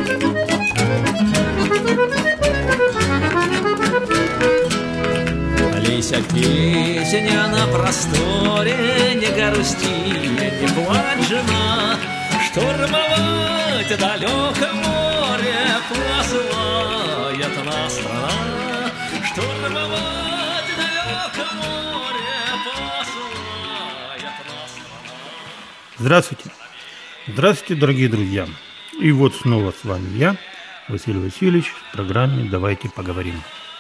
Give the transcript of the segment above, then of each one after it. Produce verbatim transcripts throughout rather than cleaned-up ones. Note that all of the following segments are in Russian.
Лися, песня на просторе, не грусти, не плачь, жена, штурмовать далеко море посылает нас страна, штурмовать далеко море посылает нас страна. Здравствуйте, здравствуйте, дорогие друзья. И вот снова с вами я, Василий Васильевич, в программе «Давайте поговорим».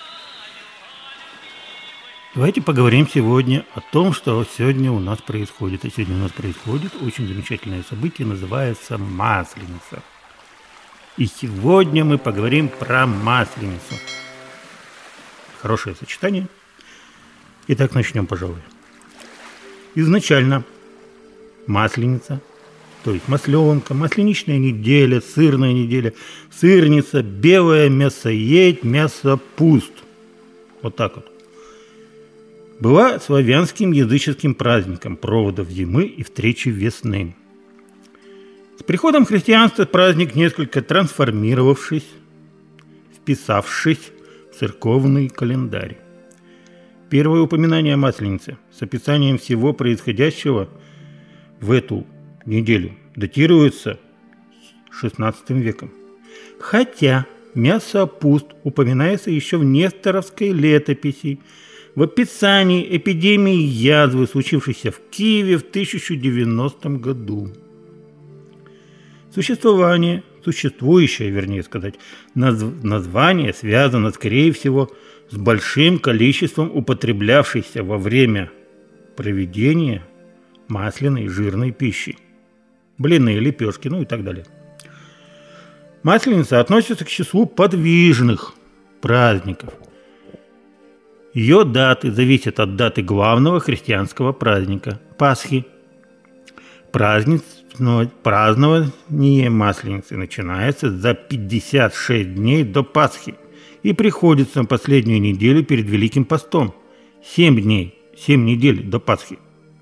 Давайте поговорим сегодня о том, что сегодня у нас происходит. И сегодня у нас происходит очень замечательное событие, называется Масленица. И сегодня мы поговорим про Масленицу. Хорошее сочетание. Итак, начнем, пожалуй. Изначально Масленица, то есть масленка, масленичная неделя, сырная неделя, сырница, белое мясоедь, мясопуст. Вот так вот. Была славянским языческим праздником проводов зимы и встречи весны. С приходом христианства праздник, несколько трансформировавшись, вписавшись в церковный календарь. Первое упоминание о Масленице с описанием всего происходящего в эту неделю датируется шестнадцатым веком. Хотя мясопуст упоминается еще в Несторовской летописи, в описании эпидемии язвы, случившейся в Киеве в тысяча девяностом году. Существование, существующее, вернее сказать, наз- название связано, скорее всего, с большим количеством употреблявшейся во время проведения масляной жирной пищи. Блины, лепешки, ну и так далее. Масленица относится к числу подвижных праздников. Ее даты зависят от даты главного христианского праздника – Пасхи. Праздничное празднование Масленицы начинается за пятьдесят шесть дней до Пасхи и приходится на последнюю неделю перед Великим постом – семь дней, семь недель до Пасхи.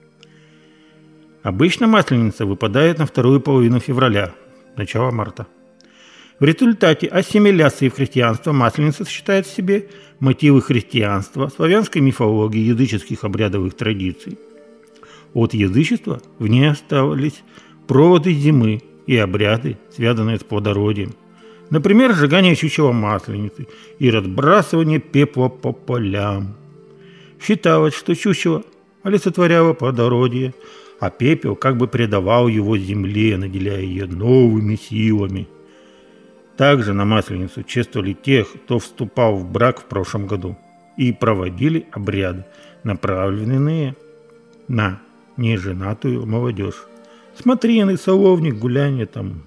Обычно Масленица выпадает на вторую половину февраля, начало марта. В результате ассимиляции в христианство Масленица сочетает в себе мотивы христианства, славянской мифологии, языческих обрядовых традиций. От язычества в ней остались проводы зимы и обряды, связанные с плодородием. Например, сжигание чучела Масленицы и разбрасывание пепла по полям. Считалось, что чучело олицетворяло плодородие, а пепел как бы придавал его земле, наделяя ее новыми силами. Также на Масленицу чествовали тех, кто вступал в брак в прошлом году, и проводили обряды, направленные на неженатую молодежь. Смотрины, соловник, гуляние там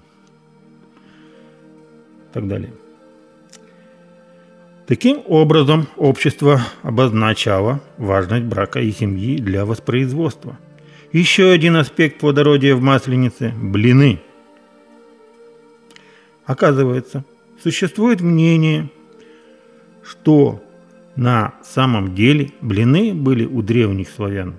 и так далее. Таким образом, общество обозначало важность брака и семьи для воспроизводства. Еще один аспект плодородия в Масленице – блины. Оказывается, существует мнение, что на самом деле блины были у древних славян.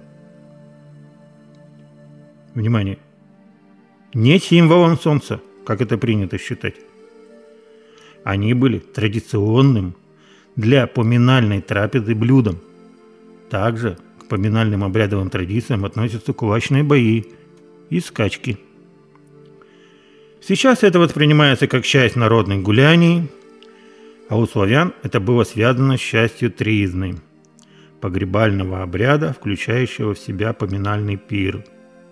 Внимание! Не символом солнца, как это принято считать. Они были традиционным для поминальной трапезы блюдом. Также к поминальным обрядовым традициям относятся кулачные бои и скачки. Сейчас это воспринимается как часть народных гуляний, а у славян это было связано с частью тризны, погребального обряда, включающего в себя поминальный пир,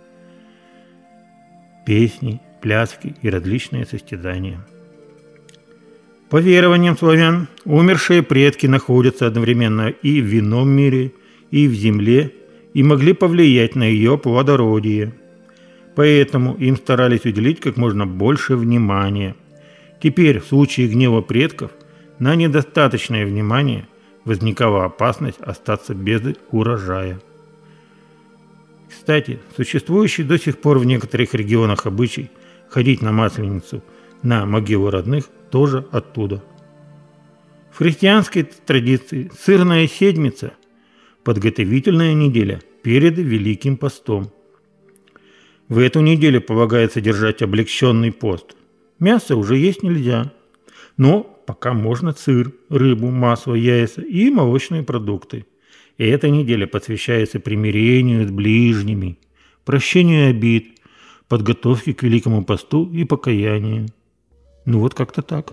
песни, пляски и различные состязания. По верованиям славян, умершие предки находятся одновременно и в ином мире, и в земле, и могли повлиять на ее плодородие. Поэтому им старались уделить как можно больше внимания. Теперь, в случае гнева предков, на недостаточное внимание возникала опасность остаться без урожая. Кстати, существующий до сих пор в некоторых регионах обычай ходить на Масленицу на могилу родных тоже оттуда. В христианской традиции сырная седмица – подготовительная неделя перед Великим постом. В эту неделю полагается держать облегченный пост, Мясо уже есть нельзя, но пока можно сыр, рыбу, масло, яйца и молочные продукты. И эта неделя посвящается примирению с ближними, прощению обид, подготовке к Великому посту и покаянию. Ну вот как-то так.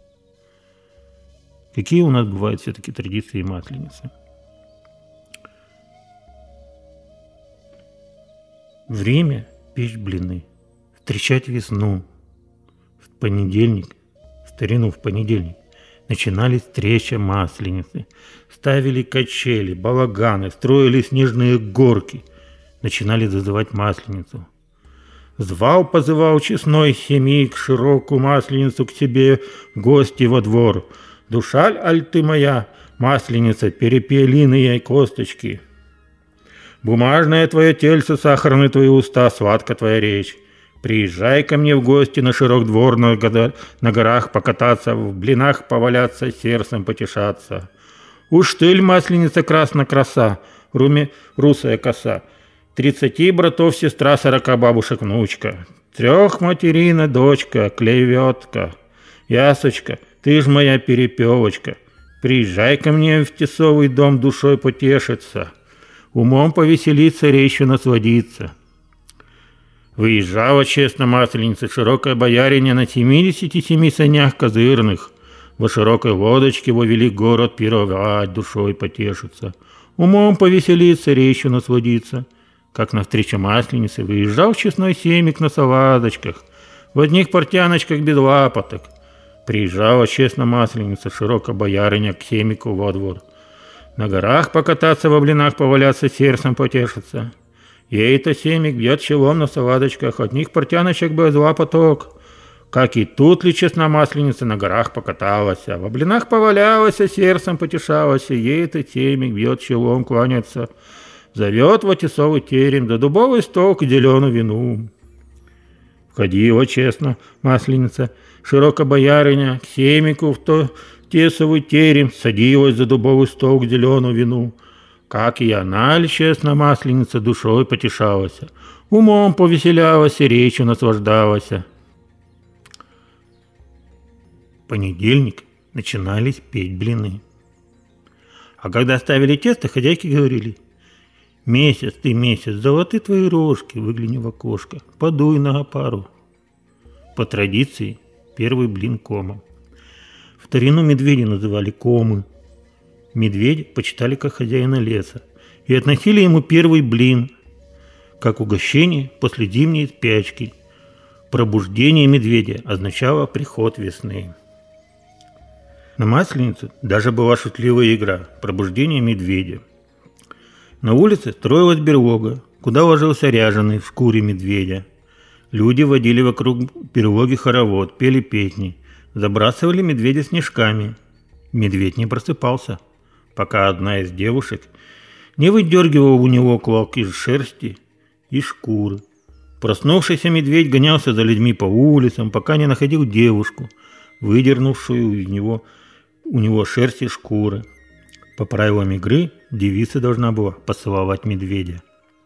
Какие у нас бывают все-таки традиции Масленицы? Время печь блины, встречать весну. В понедельник, в старину в понедельник, начинались встреча Масленицы. Ставили качели, балаганы, строили снежные горки. Начинали зазывать Масленицу. Звал-позывал честной семьи к широкую Масленицу к себе в гости во двор. Душа аль ты моя, Масленица, перепелиные косточки. Бумажное твое тельце, сахарные твои уста, сладка твоя речь. Приезжай ко мне в гости на широк двор, на, года, на горах покататься, в блинах поваляться, сердцем потешаться. Уж ты, Масленица, красна краса, руме русая коса. Тридцати братов сестра, сорока бабушек внучка. Трех материна дочка, клеветка. Ясочка, ты ж моя перепелочка. Приезжай ко мне в тесовый дом душой потешиться. Умом повеселиться, речью насладиться. Выезжала честно Масленица, широкая бояриня на семидесяти семи санях козырных. Во широкой лодочке во велик город пировать, душой потешиться. Умом повеселиться, речью насладиться. Как навстречу Масленице выезжал честной семик на салазочках, в одних портяночках без лапоток. Приезжала честно Масленица, широкая бояриня к семику во двор. На горах покататься, во блинах поваляться, сердцем потешиться. Ей-то семик бьет челом на саладочках, от них портяночек без лапоток. Как и тут ли честна Масленица на горах покаталась, а во блинах повалялась, сердцем потешалась, ей-то семик бьет челом, кланяется. Зовет во тесовый терем, да дубовый стол к зеленому вину. Входила честно Масленица, широко боярыня, к семику в то тесовый терем, садилась за дубовый стол к зеленому вину. Как и она, честно Масленица, душой потешалась, умом повеселялась и речью наслаждалась. В понедельник начинались петь блины. А когда ставили тесто, хозяйки говорили: «Месяц ты, месяц, золоты твои рожки, выгляни в окошко, подуй на опару». По традиции первый блин комом. В старину медведя называли комы. Медведя почитали как хозяина леса и относили ему первый блин, как угощение после зимней спячки. Пробуждение медведя означало приход весны. На Масленицу даже была шутливая игра «Пробуждение медведя». На улице строилась берлога, куда ложился ряженый в шкуре медведя. Люди водили вокруг берлоги хоровод, пели песни, забрасывали медведя снежками. Медведь не просыпался, пока одна из девушек не выдергивала у него клок из шерсти и шкуры. Проснувшийся медведь гонялся за людьми по улицам, пока не находил девушку, выдернувшую из него, у него шерсть и шкуры. По правилам игры девица должна была поцеловать медведя.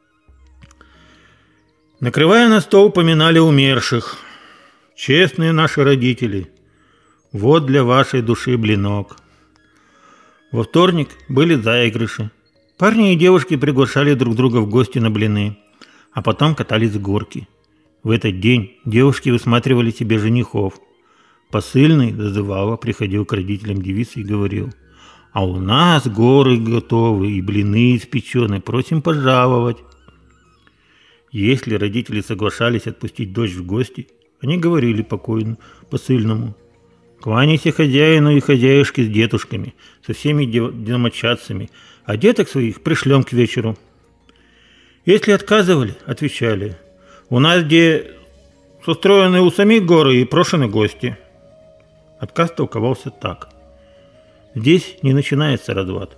Накрывая на стол, поминали умерших. Честные наши родители, вот для вашей души блинок. Во вторник были заигрыши. Парни и девушки приглашали друг друга в гости на блины, а потом катались с горки. В этот день девушки высматривали себе женихов. Посыльный зазывало приходил к родителям девицы и говорил: «А у нас горы готовы и блины испечены, просим пожаловать». Если родители соглашались отпустить дочь в гости, они говорили покойному посыльному: «Кланяйся хозяину и хозяюшке с детушками, со всеми домочадцами, а деток своих пришлем к вечеру». Если отказывали, отвечали: «У нас где устроены у самих горы и прошены гости». Отказ толковался так: здесь не начинается развод,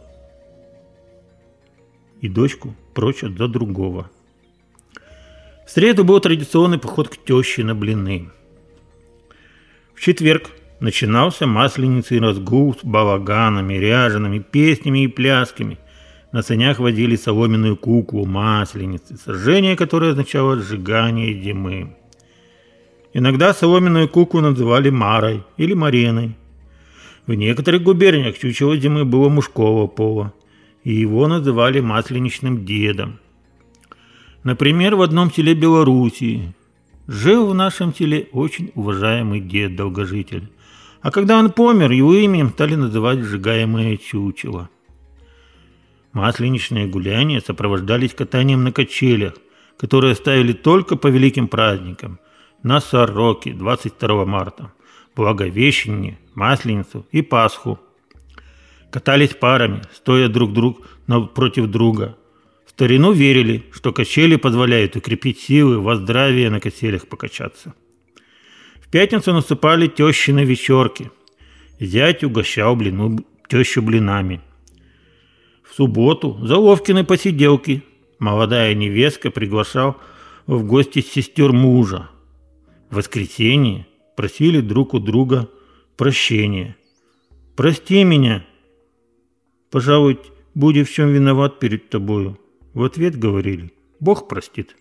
и дочку прочат за другого. В среду был традиционный поход к теще на блины. В четверг начинался масленицей разгул с балаганами, ряжеными, песнями и плясками. На санях водили соломенную куклу масленицы, сожжение которой означало сжигание зимы. Иногда соломенную куклу называли Марой или Мареной. В некоторых губерниях чучело зимы было мужского пола, и его называли масленичным дедом. Например, в одном селе Белоруссии жил в нашем селе очень уважаемый дед-долгожитель, а когда он помер, его именем стали называть сжигаемое чучело. Масленичные гуляния сопровождались катанием на качелях, которые ставили только по великим праздникам: на Сороке двадцать второго марта, Благовещение, Масленицу и Пасху. Катались парами, стоя друг друг напротив друга. В старину верили, что качели позволяют укрепить силы, во здравие на качелях покачаться. В пятницу наступали тещины вечерки. Зять угощал блину, тещу блинами. В субботу заловкины посиделки. Молодая невестка приглашал в гости сестер мужа. В воскресенье просили друг у друга прощения. «Прости меня, пожалуй, будь в чем виноват перед тобою». В ответ говорили: «Бог простит».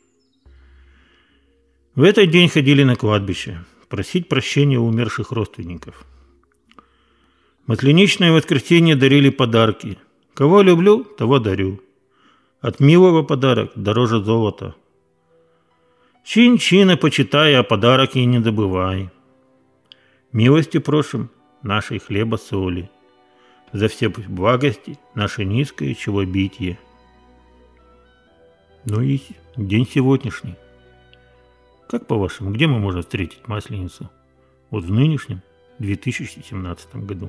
В этот день ходили на кладбище просить прощения у умерших родственников. Масленичное воскресенье дарили подарки. Кого люблю, того дарю. От милого подарок дороже золота. Чин-чина почитай, а подарок и не забывай. Милости просим нашей хлеба-соли, за все благости наше низкое челобитие. Ну и день сегодняшний. Как по-вашему, где мы можем встретить Масленицу? Вот в нынешнем две тысячи семнадцатом году.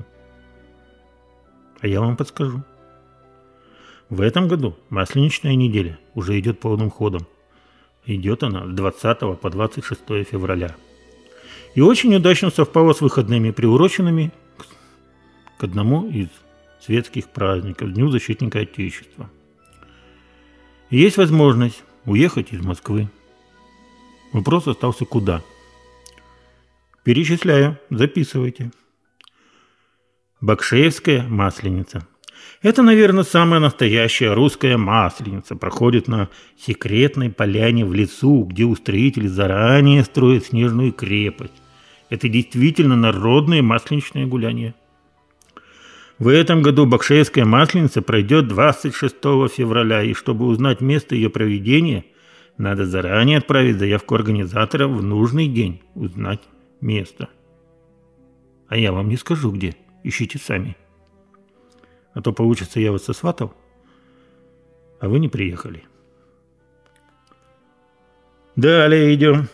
А я вам подскажу. В этом году Масленичная неделя уже идет полным ходом. Идет она с двадцатого по двадцать шестое февраля. И очень удачно совпало с выходными, приуроченными к одному из светских праздников, Дню Защитника Отечества. И есть возможность уехать из Москвы. Вопрос остался куда? Перечисляю, записывайте. Бакшеевская Масленица. Это, наверное, самая настоящая русская Масленица. Проходит на секретной поляне в лесу, где устроители заранее строят снежную крепость. Это действительно народное масленичное гуляние. В этом году Бакшеевская Масленица пройдет двадцать шестого февраля, и чтобы узнать место ее проведения, надо заранее отправить заявку организатора в нужный день, узнать место. А я вам не скажу где, ищите сами. А то получится, я вас сосватал, а вы не приехали. Далее идем.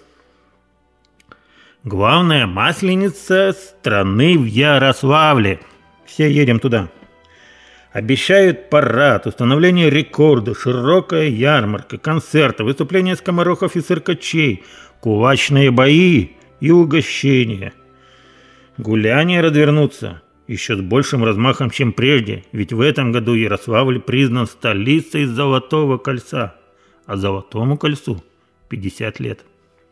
Главная масленица страны в Ярославле. Все едем туда. Обещают парад, установление рекорда, широкая ярмарка, концерты, выступления скоморохов и циркачей, кулачные бои и угощения. Гуляния развернутся еще с большим размахом, чем прежде, ведь в этом году Ярославль признан столицей Золотого кольца, а Золотому кольцу пятьдесят лет.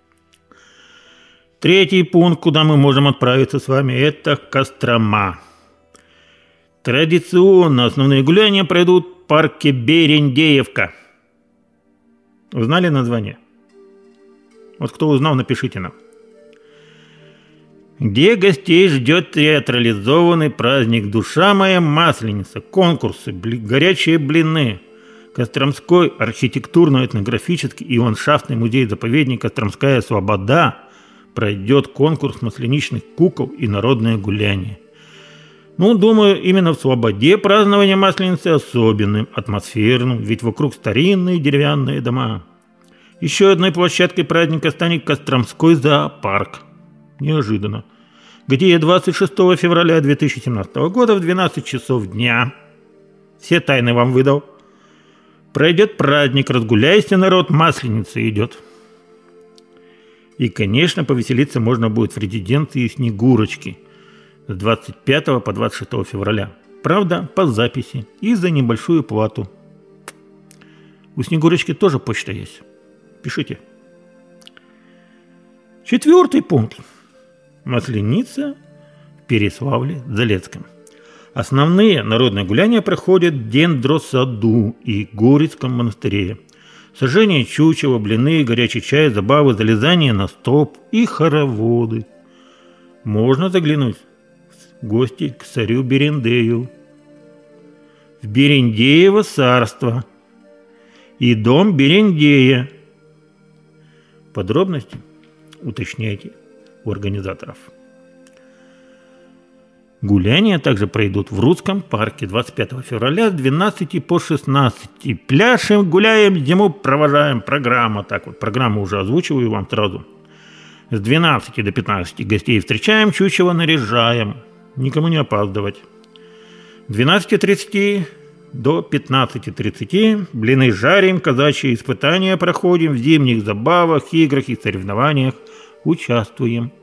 Третий пункт, куда мы можем отправиться с вами, это Кострома. Традиционно основные гуляния пройдут в парке Берендеевка. Узнали название? Вот кто узнал, напишите нам. Где гостей ждет театрализованный праздник «Душа моя Масленица», конкурсы, бли- горячие блины, Костромской архитектурно-этнографический и ландшафтный музей-заповедник «Костромская слобода» пройдет конкурс масленичных кукол и народное гуляние. Ну, думаю, именно в Слободе празднование Масленицы особенным, атмосферным, ведь вокруг старинные деревянные дома. Еще одной площадкой праздника станет Костромской зоопарк. Неожиданно. Где двадцать шестого февраля две тысячи семнадцатого года в двенадцать часов дня, все тайны вам выдал, пройдет праздник «Разгуляйся, народ, Масленица идет». И, конечно, повеселиться можно будет в резиденции Снегурочки с двадцать пятого по двадцать шестого февраля. Правда, по записи и за небольшую плату. У Снегурочки тоже почта есть. Пишите. Четвертый пункт. Масленица в Переславле-Залесском. Основные народные гуляния проходят в Дендросаду и Горецком монастыре. Сожжение чучела, блины, горячий чай, забавы, залезание на стоп и хороводы. Можно заглянуть в гости к царю Берендею, в Берендеево царство и дом Берендея. Подробности уточняйте у организаторов. Гуляния также пройдут в Русском парке двадцать пятого февраля с двенадцати по шестнадцать. Пляшем, гуляем, зиму провожаем. Программа. Так вот, программу уже озвучиваю вам сразу. С двенадцати до пятнадцати гостей встречаем, чучело наряжаем. Никому не опаздывать. С двенадцати тридцати до пятнадцати тридцати блины жарим, казачьи испытания проходим, в зимних забавах, играх и соревнованиях участвуем.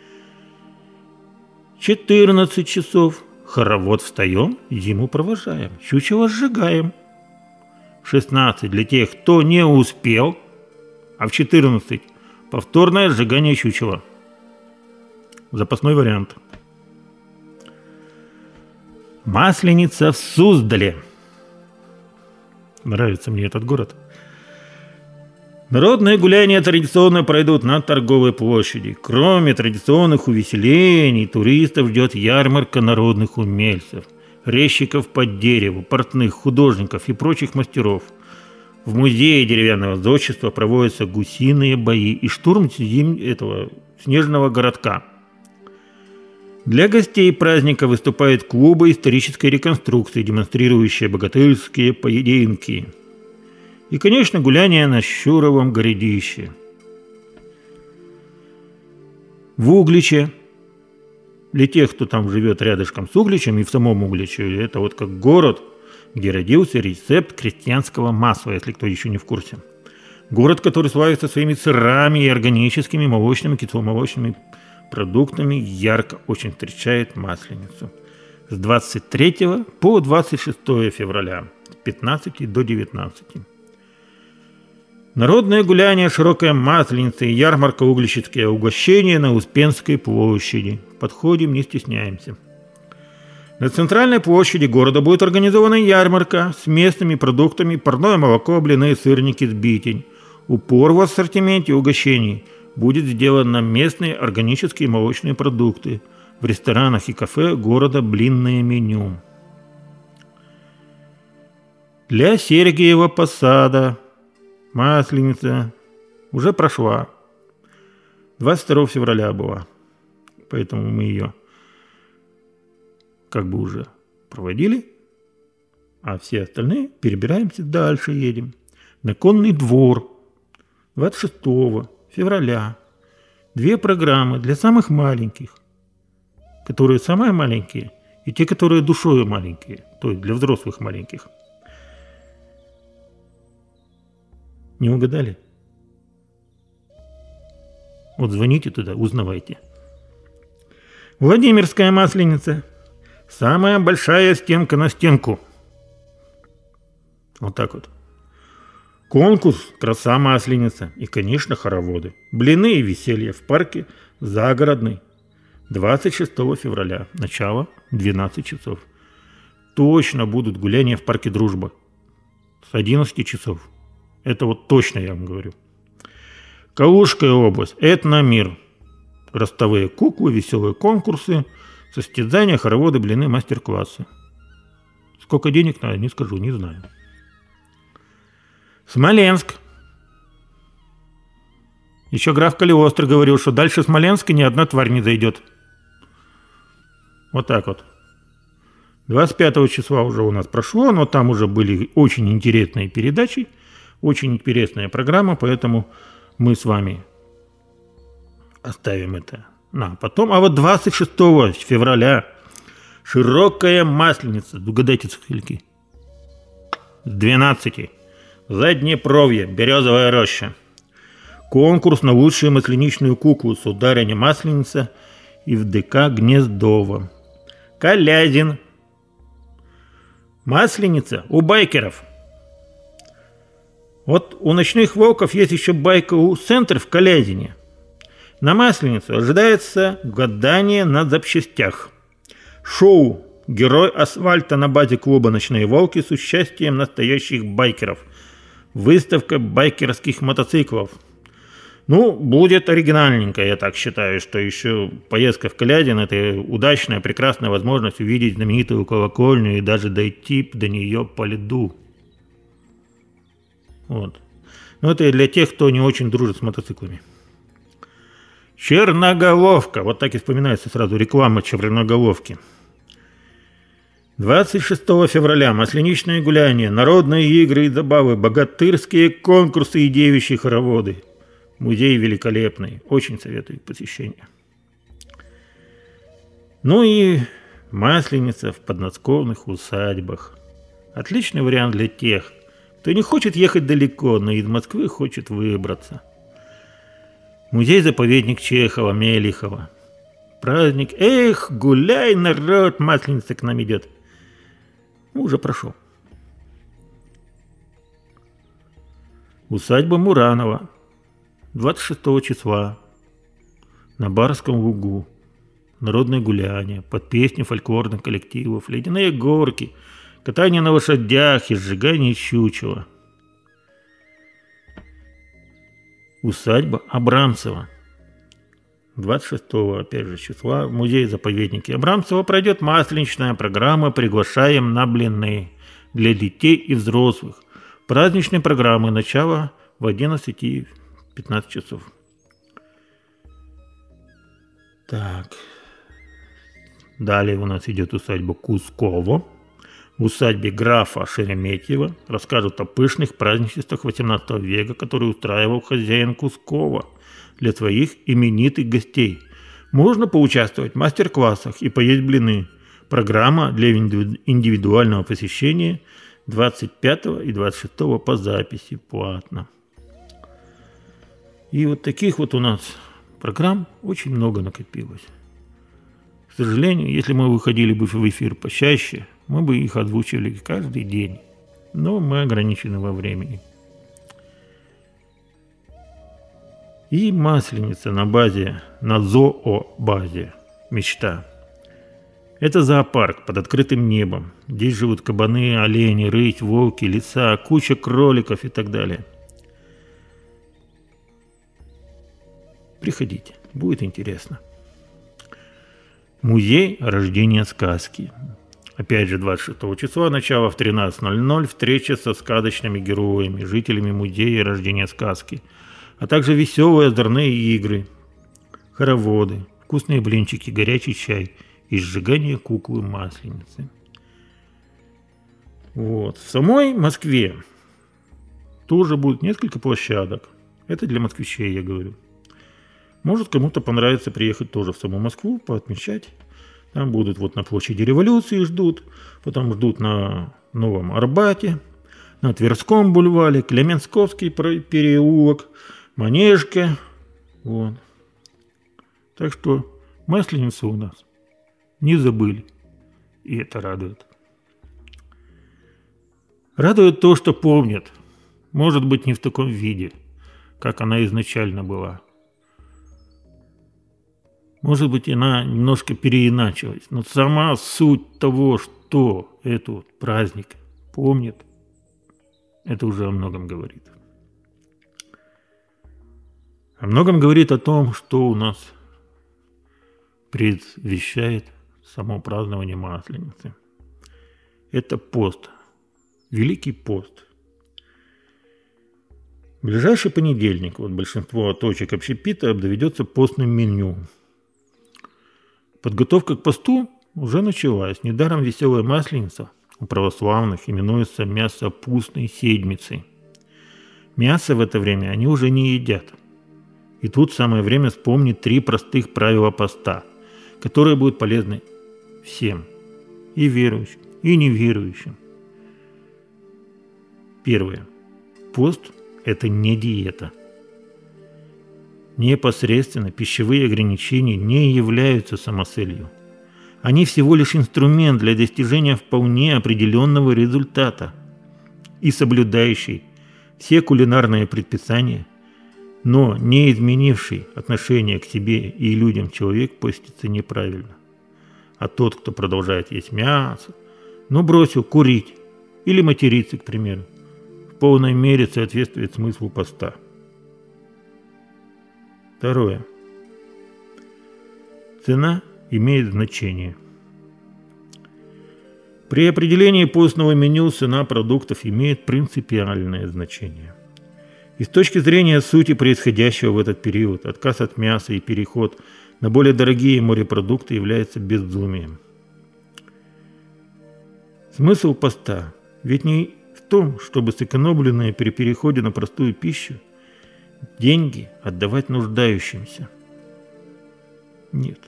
четырнадцать часов. Хоровод встаем, зиму провожаем. Чучело сжигаем. В шестнадцать для тех, кто не успел, а в четырнадцать повторное сжигание чучела. Запасной вариант. Масленица в Суздале. Нравится мне этот город. Народные гуляния традиционно пройдут на торговой площади. Кроме традиционных увеселений, туристов ждет ярмарка народных умельцев, резчиков под дерево, портных, художников и прочих мастеров. В музее деревянного зодчества проводятся гусиные бои и штурм зим этого снежного городка. Для гостей праздника выступают клубы исторической реконструкции, демонстрирующие богатырские поединки. И, конечно, гуляние на Щуровом городище. В Угличе, для тех, кто там живет рядышком с Угличем и в самом Угличе, это вот как город, где родился рецепт крестьянского масла, если кто еще не в курсе. Город, который славится своими сырами и органическими молочными, кисломолочными продуктами, ярко очень встречает Масленицу. С двадцать третьего по двадцать шестое февраля, с пятнадцати до девятнадцати. Народное гуляние, широкая Масленица и ярмарка угличские угощения на Успенской площади. Подходим, не стесняемся. На центральной площади города будет организована ярмарка с местными продуктами: парное молоко, блины, сырники, сбитень. Упор в ассортименте угощений будет сделан на местные органические молочные продукты. В ресторанах и кафе города блинное меню. Для Сергиева Посада Масленица уже прошла. двадцать второго февраля была. Поэтому мы ее как бы уже проводили. А все остальные перебираемся дальше, едем. На Конный двор. двадцать шестого февраля. Две программы для самых маленьких. Которые самые маленькие. И те, которые душой маленькие. То есть для взрослых маленьких. Не угадали? Вот звоните туда, узнавайте. Владимирская Масленица. Самая большая стенка на стенку. Вот так вот. Конкурс «Краса Масленица» и, конечно, хороводы. Блины и веселье в парке Загородный. двадцать шестого февраля. Начало двенадцать часов. Точно будут гуляния в парке Дружба. С одиннадцати часов. Это вот точно я вам говорю. Калужская область. Этномир. Ростовые куклы, веселые конкурсы, состязания, хороводы, блины, мастер-классы. Сколько денег надо, не скажу, не знаю. Смоленск. Еще граф Калиостро говорил, что дальше Смоленска ни одна тварь не зайдет. Вот так вот. двадцать пятого числа уже у нас прошло, но там уже были очень интересные передачи. Очень интересная программа, поэтому мы с вами оставим это на потом. А вот двадцать шестого февраля широкая Масленица. Угадайте скольки? С двенадцати. Заднепровье, Березовая роща. Конкурс на лучшую масленичную куклу сударыня Масленица и в ДК Гнездово. Калязин. Масленица у байкеров. Вот у ночных волков есть еще байковый центр в Калязине. На Масленицу ожидается гадание на запчастях. Шоу «Герой асфальта» на базе клуба «Ночные волки» с участием настоящих байкеров. Выставка байкерских мотоциклов. Ну, будет оригинальненько, я так считаю, что еще поездка в Калядин – это удачная, прекрасная возможность увидеть знаменитую колокольню и даже дойти до нее по льду. Вот. Но это и для тех, кто не очень дружит с мотоциклами. Черноголовка. Вот так и вспоминается сразу реклама Черноголовки. двадцать шестого февраля. Масленичное гуляние, народные игры и забавы, богатырские конкурсы и девичьи хороводы. Музей великолепный. Очень советую посещение. Ну и Масленица в подмосковных усадьбах. Отличный вариант для тех, кто не хочет ехать далеко, но из Москвы хочет выбраться. Музей-заповедник Чехова-Мелихова. Праздник. Эх, гуляй, народ, Масленица к нам идет. Ну, уже прошел. Усадьба Муранова. двадцать шестого числа. На Барском лугу. Народное гуляние, под песни фольклорных коллективов, ледяные горки, катание на лошадях и сжигание чучела. Усадьба Абрамцева. двадцать шестого, опять же, числа в музее-заповеднике Абрамцева пройдет масленичная программа «Приглашаем на блины» для детей и взрослых. Праздничные программы, начало в одиннадцать и пятнадцать часов. Так. Далее у нас идет усадьба Кускова. В усадьбе графа Шереметьева расскажут о пышных празднествах восемнадцатого века, которые устраивал хозяин Кускова для своих именитых гостей. Можно поучаствовать в мастер-классах и поесть блины. Программа для индивидуального посещения двадцать пятого и двадцать шестого по записи платно. И вот таких вот у нас программ очень много накопилось. К сожалению, если мы выходили бы в эфир почаще, мы бы их озвучивали каждый день. Но мы ограничены во времени. И Масленица на базе, на зообазе «Мечта». Это зоопарк под открытым небом. Здесь живут кабаны, олени, рысь, волки, лиса, куча кроликов и так далее. Приходите, будет интересно. Музей рождения сказки. Опять же, двадцать шестого числа, начало в тринадцать ноль ноль, встреча со сказочными героями, жителями музея рождения сказки, а также веселые озорные игры, хороводы, вкусные блинчики, горячий чай и сжигание куклы Масленицы. Вот. В самой Москве тоже будет несколько площадок. Это для москвичей, я говорю. Может, кому-то понравится приехать тоже в саму Москву, поотмечать. Там будут вот на площади Революции ждут, потом ждут на Новом Арбате, на Тверском бульваре, Клеменсковский переулок, Манежка. Вот. Так что Масленицу у нас не забыли. И это радует. Радует то, что помнят. Может быть, не в таком виде, как она изначально была. Может быть, она немножко переиначилась, но сама суть того, что этот праздник помнит, это уже о многом говорит. О многом говорит о том, что у нас предвещает само празднование Масленицы. Это пост, Великий пост. В ближайший понедельник вот большинство точек общепита обзаведется постным меню. Подготовка к посту уже началась. Недаром веселая Масленица у православных именуется мясопустной седмицей. Мясо в это время они уже не едят. И тут самое время вспомнить три простых правила поста, которые будут полезны всем, и верующим, и неверующим. Первое. Пост – это не диета. Непосредственно пищевые ограничения не являются самоцелью. Они всего лишь инструмент для достижения вполне определенного результата. И соблюдающий все кулинарные предписания, но не изменивший отношение к себе и людям человек постится неправильно. А тот, кто продолжает есть мясо, но бросил курить или материться, к примеру, полной мере соответствует смыслу поста. Второе. Цена имеет значение. При определении постного меню цена продуктов имеет принципиальное значение. И с точки зрения сути происходящего в этот период, отказ от мяса и переход на более дорогие морепродукты является безумием. Смысл поста ведь не в том, чтобы сэкономленные при переходе на простую пищу деньги отдавать нуждающимся. Нет.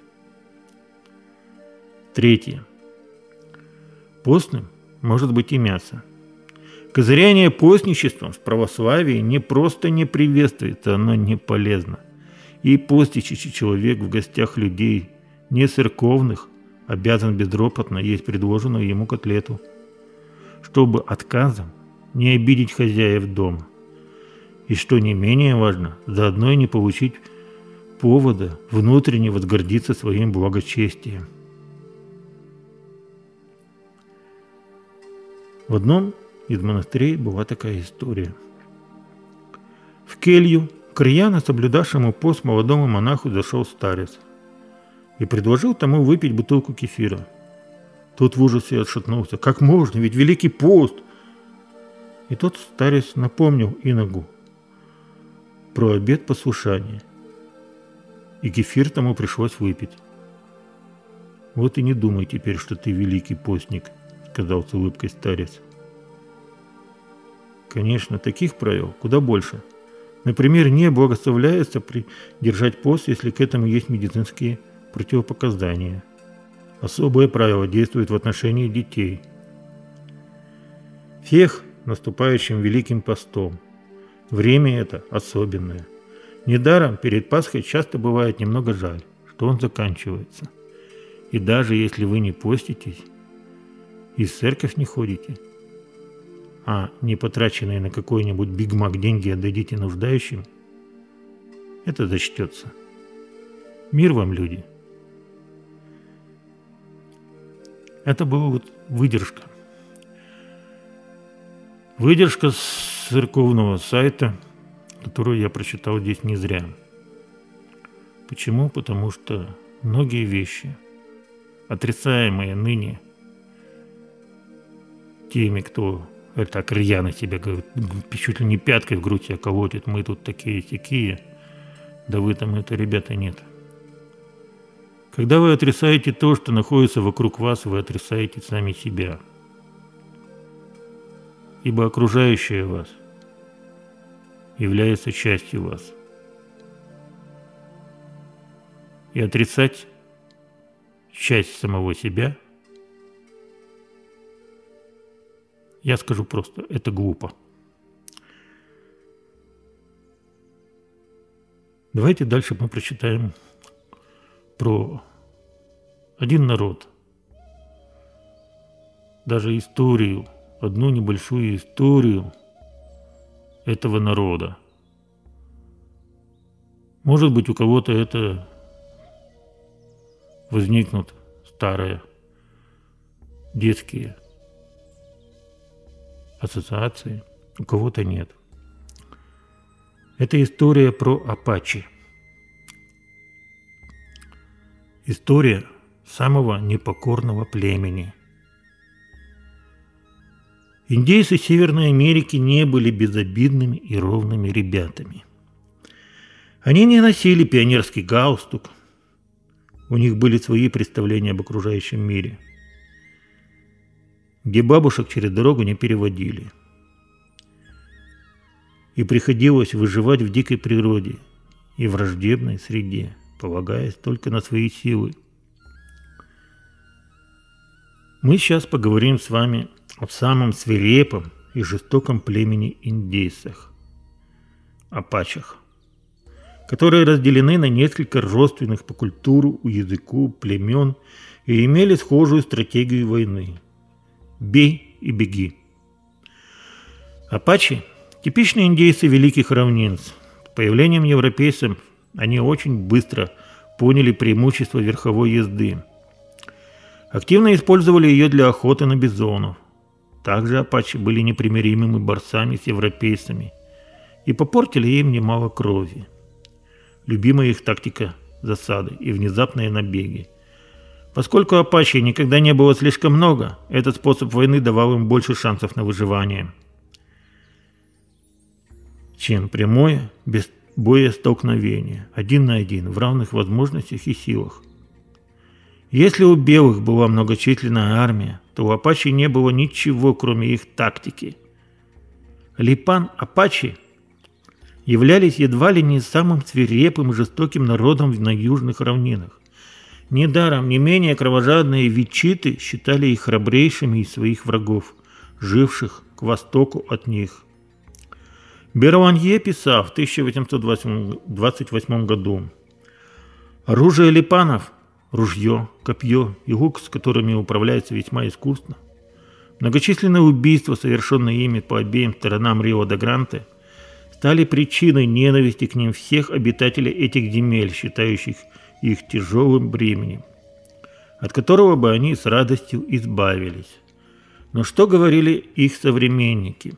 Третье. Постным может быть и мясо. Козыряние постничеством в православии не просто не приветствуется, оно не полезно. И постящий человек в гостях людей, не церковных, обязан безропотно есть предложенную ему котлету, чтобы отказом не обидеть хозяев дома. И что не менее важно, заодно и не получить повода внутренне возгордиться своим благочестием. В одном из монастырей была такая история. В келью к рьяно соблюдавшему пост молодому монаху зашел старец и предложил тому выпить бутылку кефира. Тот в ужасе отшатнулся. Как можно? Ведь великий пост! И тот старец напомнил иногу про обет послушания. И кефир тому пришлось выпить. Вот и не думай теперь, что ты великий постник, сказал с улыбкой старец. Конечно, таких правил куда больше. Например, не благословляется держать пост, если к этому есть медицинские противопоказания. Особое правило действует в отношении детей. Всех наступающим Великим постом. Время это особенное. Недаром перед Пасхой часто бывает немного жаль, что он заканчивается. И даже если вы не поститесь и в церковь не ходите, а не потраченные на какой-нибудь Биг Мак деньги отдадите нуждающим, это зачтется. Мир вам, люди. Это была вот выдержка. Выдержка с церковного сайта, которую я прочитал здесь не зря. Почему? Потому что многие вещи, отрицаемые ныне теми, кто так рьяно себя говорит, чуть ли не пяткой в грудь себя колотит, мы тут такие-сякие, да вы там это, ребята, нет. Когда вы отрицаете то, что находится вокруг вас, вы отрицаете сами себя. Ибо окружающее вас является частью вас. И отрицать часть самого себя, я скажу просто, это глупо. Давайте дальше мы прочитаем про один народ, даже историю, одну небольшую историю этого народа. Может быть, у кого-то это возникнут старые детские ассоциации, у кого-то нет. Это история про апачи. История самого непокорного племени. Индейцы Северной Америки не были безобидными и ровными ребятами. Они не носили пионерский галстук. У них были свои представления об окружающем мире, где бабушек через дорогу не переводили. И приходилось выживать в дикой природе и враждебной среде, полагаясь только на свои силы. Мы сейчас поговорим с вами о самом свирепом и жестоком племени индейцах – апачах, которые разделены на несколько родственных по культуру, языку, племен и имели схожую стратегию войны – бей и беги. Апачи – типичные индейцы Великих равнин. С появлением европейцев они очень быстро поняли преимущество верховой езды. Активно использовали ее для охоты на бизонов. Также апачи были непримиримыми борцами с европейцами и попортили им немало крови. Любимая их тактика – засады и внезапные набеги. Поскольку апачи никогда не было слишком много, этот способ войны давал им больше шансов на выживание, чем прямое, без боя столкновение, один на один, в равных возможностях и силах. Если у белых была многочисленная армия, то у апачи не было ничего, кроме их тактики. Липан-апачи являлись едва ли не самым свирепым и жестоким народом на южных равнинах. Недаром не менее кровожадные вичиты считали их храбрейшими из своих врагов, живших к востоку от них. Берванье писал в тысяча восемьсот двадцать восьмом году: «Оружие липанов – ружье, копье и лук, с которыми управляется весьма искусно. Многочисленные убийства, совершенные ими по обеим сторонам Рио-де-Гранде, стали причиной ненависти к ним всех обитателей этих земель, считающих их тяжелым бременем, от которого бы они с радостью избавились». Но что говорили их современники?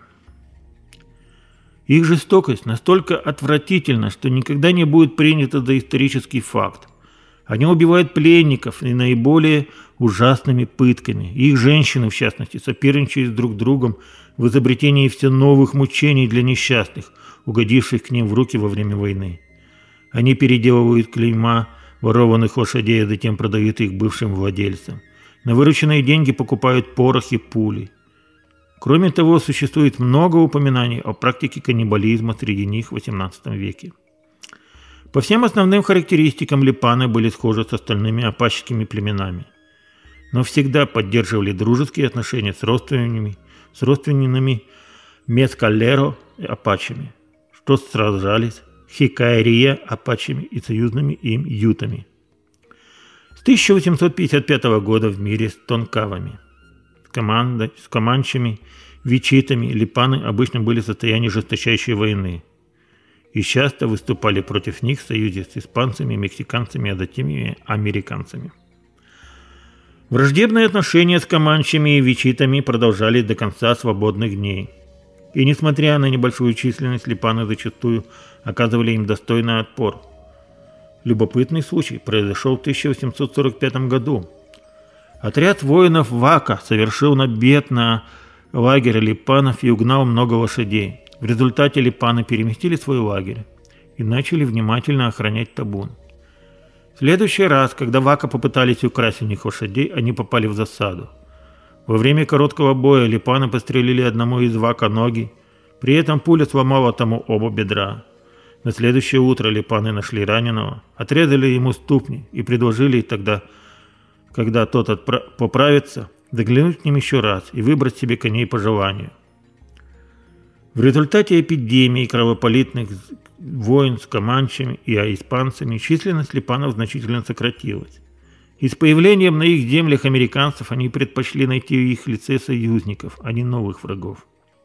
Их жестокость настолько отвратительна, что никогда не будет принята за исторический факт. Они убивают пленников и наиболее ужасными пытками. Их женщины, в частности, соперничают друг с другом в изобретении все новых мучений для несчастных, угодивших к ним в руки во время войны. Они переделывают клейма ворованных лошадей, а затем продают их бывшим владельцам. На вырученные деньги покупают порох и пули. Кроме того, существует много упоминаний о практике каннибализма среди них в восемнадцатом веке. По всем основным характеристикам липаны были схожи с остальными апаческими племенами, но всегда поддерживали дружеские отношения с родственными, с родственными мескалеро апачами, что сражались хикаэрия апачами и союзными им ютами. С тысяча восемьсот пятьдесят пятого года в мире с тонкавами, с, командой, с команчами, вичитами липаны обычно были в состоянии жесточайшей войны и часто выступали против них в союзе с испанцами, мексиканцами, а затем и американцами. Враждебные отношения с команчами и вичитами продолжались до конца свободных дней. И несмотря на небольшую численность, липаны зачастую оказывали им достойный отпор. Любопытный случай произошел в тысяча восемьсот сорок пятом году. Отряд воинов Вака совершил набег на лагерь липанов и угнал много лошадей. В результате липаны переместили свой лагерь и начали внимательно охранять табун. В следующий раз, когда Вака попытались украсть у них лошадей, они попали в засаду. Во время короткого боя липаны пострелили одному из Вака ноги, при этом пуля сломала тому оба бедра. На следующее утро липаны нашли раненого, отрезали ему ступни и предложили тогда, когда тот отпра- поправится, заглянуть к ним еще раз и выбрать себе коней по желанию. В результате эпидемии кровопролитных войн с команчами и испанцами численность липанов значительно сократилась. И с появлением на их землях американцев они предпочли найти в их лице союзников, а не новых врагов.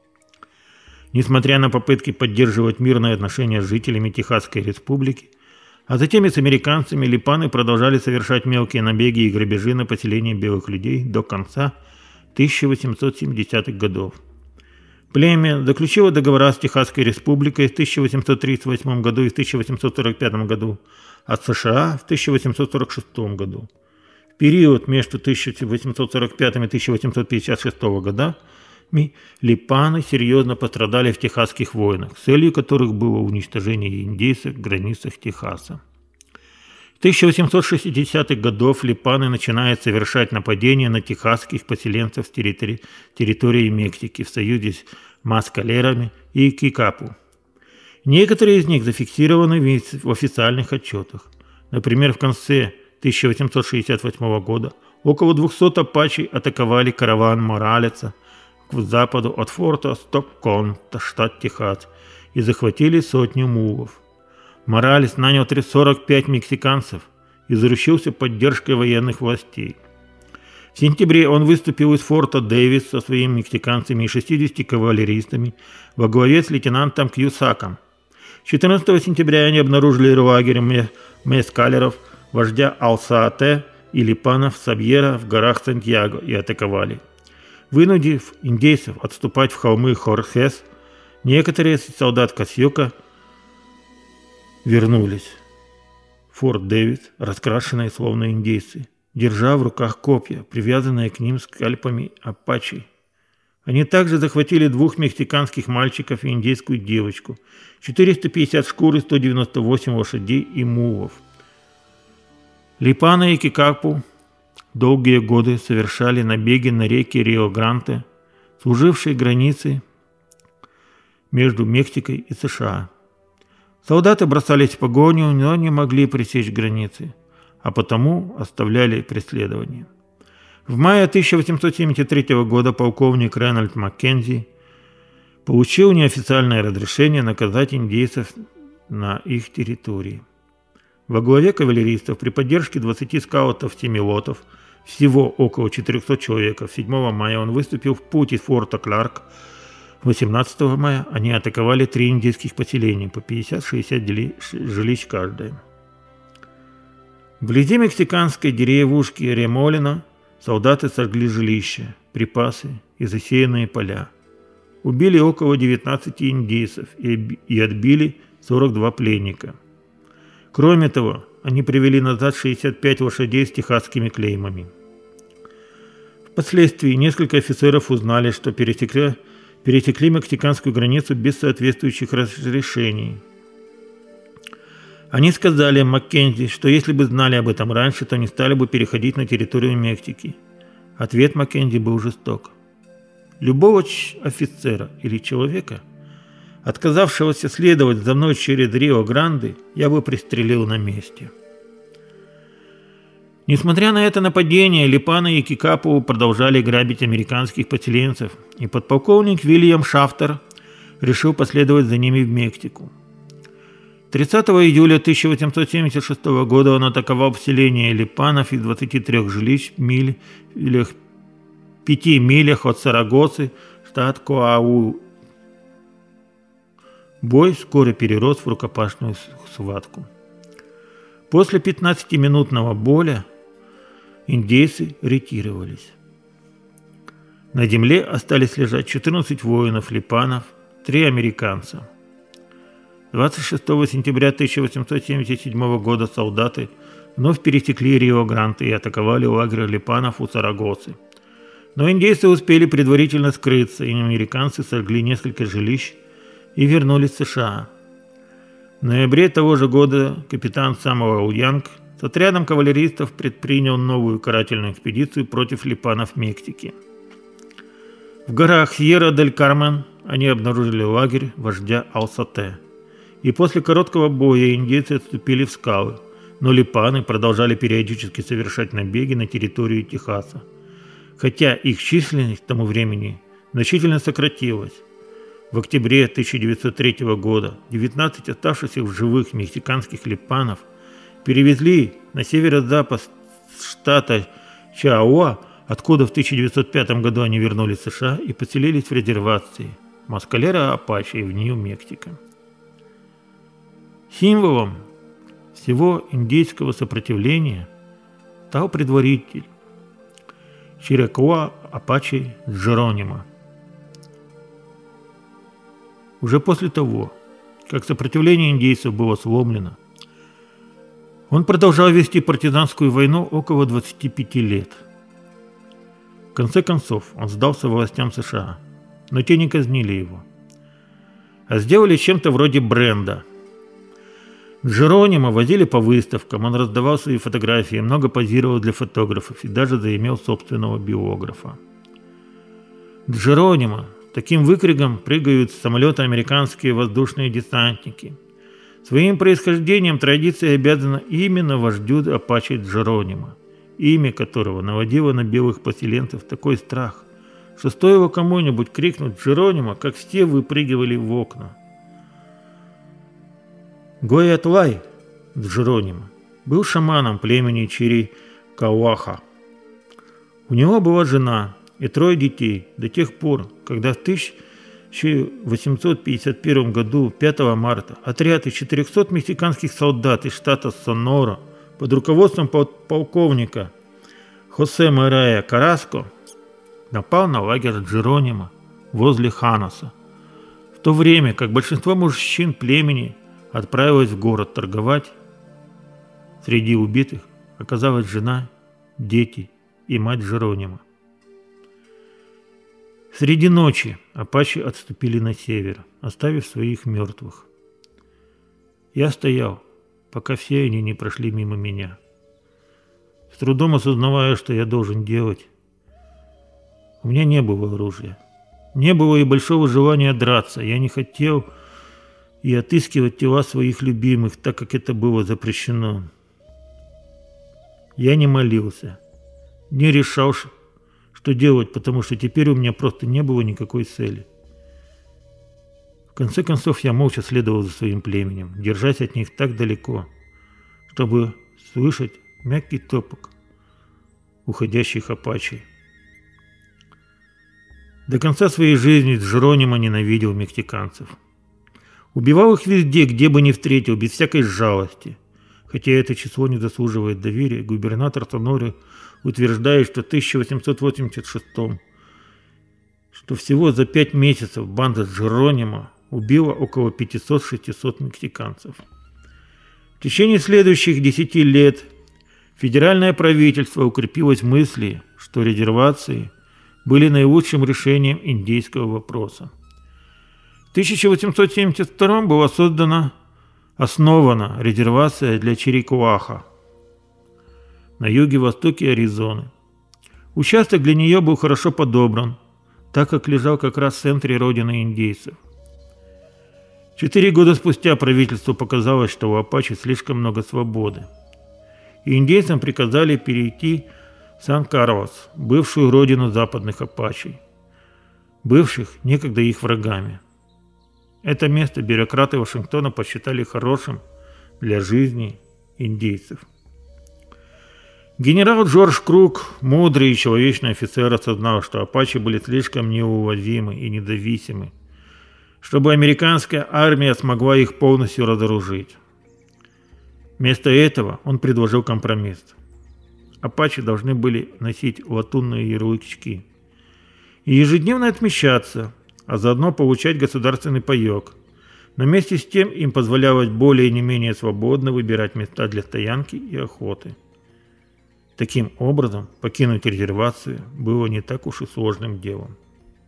Несмотря на попытки поддерживать мирные отношения с жителями Техасской республики, а затем и с американцами, липаны продолжали совершать мелкие набеги и грабежи на поселение белых людей до конца тысяча восемьсот семидесятых годов. Племя заключило договора с Техасской республикой в тысяча восемьсот тридцать восьмом году и в тысяча восемьсот сорок пятом году, а с США в тысяча восемьсот сорок шестом году. В период между тысяча восемьсот сорок пятым и тысяча восемьсот пятьдесят шестым годами липаны серьезно пострадали в техасских войнах, целью которых было уничтожение индейцев в границах Техаса. В тысяча восемьсот шестидесятых годов липаны начинают совершать нападения на техасских поселенцев с территори- территории Мексики в союзе с маскалерами и Кикапу. Некоторые из них зафиксированы в официальных отчетах. Например, в конце тысяча восемьсот шестьдесят восьмого года около двухсот апачей атаковали караван Моралеса к западу от форта Стоккон, штат Техас, и захватили сотню мулов. Моралес нанял сорок пять мексиканцев и заручился поддержкой военных властей. В сентябре он выступил из форта Дэвис со своими мексиканцами и шестьюдесятью кавалеристами во главе с лейтенантом Кьюсаком. четырнадцатого сентября они обнаружили лагерь мескалеров, вождя Алсаате и липанов Сабьера в горах Сантьяго и атаковали. Вынудив индейцев отступать в холмы Хорхес, некоторые из солдат Касьёка вернулись в Форт Дэвид, раскрашенные словно индейцы, держа в руках копья, привязанные к ним скальпами апачи. Они также захватили двух мексиканских мальчиков и индейскую девочку, четыреста пятьдесят шкур и сто девяносто восемь лошадей и мулов. Липана и Кикапу долгие годы совершали набеги на реки Рио-Гранде, служившие границей между Мексикой и США. Солдаты бросались в погоню, но не могли пресечь границы, а потому оставляли преследование. В мае тысяча восемьсот семьдесят третьего года полковник Рейнольд Маккензи получил неофициальное разрешение наказать индейцев на их территории. Во главе кавалеристов при поддержке двадцати скаутов-семилотов, всего около четырехсот человек, седьмого мая он выступил в путь из форта Кларк. восемнадцатого мая они атаковали три индейских поселения, по пятьдесят-шестьдесят жилищ каждое. Вблизи мексиканской деревушки Ремолино солдаты сожгли жилища, припасы и засеянные поля. Убили около девятнадцати индейцев и отбили сорок два пленника. Кроме того, они привели назад шестьдесят пять лошадей с техасскими клеймами. Впоследствии несколько офицеров узнали, что пересекли, пересекли мексиканскую границу без соответствующих разрешений. Они сказали Маккензи, что если бы знали об этом раньше, то не стали бы переходить на территорию Мексики. Ответ Маккензи был жесток. Любого офицера или человека, отказавшегося следовать за мной через Рио-Гранде, я бы пристрелил на месте. Несмотря на это нападение, Липана и Кикапу продолжали грабить американских поселенцев, и подполковник Вильям Шафтер решил последовать за ними в Мексику. тридцатого июля тысяча восемьсот семьдесят шестого года он атаковал поселение Липанов из двадцати трёх жилищ в милях, пяти милях от Сарагосы, штат Коау. Бой вскоре перерос в рукопашную схватку. После пятнадцатиминутного боя индейцы ретировались. На земле остались лежать четырнадцать воинов Липанов, три американца. двадцать шестого сентября тысяча восемьсот семьдесят седьмого года солдаты вновь пересекли Рио-Гранде и атаковали лагерь Липанов у Сарагосы. Но индейцы успели предварительно скрыться, и американцы сожгли несколько жилищ и вернулись в США. В ноябре того же года капитан Самуэл Янг с отрядом кавалеристов предпринял новую карательную экспедицию против Липанов Мексики. В горах Сьерра-дель-Кармен они обнаружили лагерь вождя Алсате. И после короткого боя индейцы отступили в скалы, но Липаны продолжали периодически совершать набеги на территорию Техаса. Хотя их численность к тому времени значительно сократилась. В октябре тысяча девятьсот третьего года девятнадцать оставшихся в живых мексиканских Липанов перевезли на северо-запад штата Чиуауа, откуда в тысяча девятьсот пятом году они вернулись в США и поселились в резервации Маскалера-Апачи в Нью-Мексико. Символом всего индейского сопротивления стал предводитель Чирикауа-Апачи Джеронимо. Уже после того, как сопротивление индейцев было сломлено, он продолжал вести партизанскую войну около двадцати пяти лет. В конце концов, он сдался властям США, но те не казнили его, а сделали чем-то вроде бренда. Джеронимо возили по выставкам, он раздавал свои фотографии, много позировал для фотографов и даже заимел собственного биографа. Джеронимо таким выкриком прыгают с самолета американские воздушные десантники. Своим происхождением традиция обязана именно вождю Апачи Джеронимо, имя которого наводило на белых поселенцев такой страх, что стоило кому-нибудь крикнуть Джеронимо, как все выпрыгивали в окна. Гоятлай Джеронимо был шаманом племени Чирикауаха. У него была жена и трое детей до тех пор, когда в тысяча восемьсот пятьдесят первом году, пятого марта, отряд из четырехсот мексиканских солдат из штата Сонора под руководством полковника Хосе Морая Караско напал на лагерь Джеронима возле Ханоса, в то время как большинство мужчин племени отправилось в город торговать. Среди убитых оказалась жена, дети и мать Джеронима. Среди ночи апачи отступили на север, оставив своих мертвых. Я стоял, пока все они не прошли мимо меня. С трудом осознавая, что я должен делать. У меня не было оружия. Не было и большого желания драться. Я не хотел и отыскивать тела своих любимых, так как это было запрещено. Я не молился, не решал, что делать, потому что теперь у меня просто не было никакой цели. В конце концов, я молча следовал за своим племенем, держась от них так далеко, чтобы слышать мягкий топот уходящих апачей. До конца своей жизни Джеронимо ненавидел мексиканцев. Убивал их везде, где бы ни встретил, без всякой жалости. Хотя это число не заслуживает доверия, губернатор Соноры утверждает, что в тысяча восемьсот восемьдесят шестом, что всего за пять месяцев банда Джеронимо убила около пятьсот-шестьсот мексиканцев. В течение следующих десяти лет федеральное правительство укрепилось в мысли, что резервации были наилучшим решением индейского вопроса. В тысяча восемьсот семьдесят втором была создана, основана резервация для Чирикуаха на юге-востоке Аризоны. Участок для нее был хорошо подобран, так как лежал как раз в центре родины индейцев. Четыре года спустя правительству показалось, что у апачи слишком много свободы, и индейцам приказали перейти в Сан-Карлос, бывшую родину западных апачей, бывших некогда их врагами. Это место бюрократы Вашингтона посчитали хорошим для жизни индейцев. Генерал Джордж Крук, мудрый и человечный офицер, осознал, что апачи были слишком неуловимы и независимы, чтобы американская армия смогла их полностью разоружить. Вместо этого он предложил компромисс. Апачи должны были носить латунные ярлычки и ежедневно отмечаться, а заодно получать государственный паёк. Но вместе с тем им позволялось более и не менее свободно выбирать места для стоянки и охоты. Таким образом, покинуть резервацию было не так уж и сложным делом.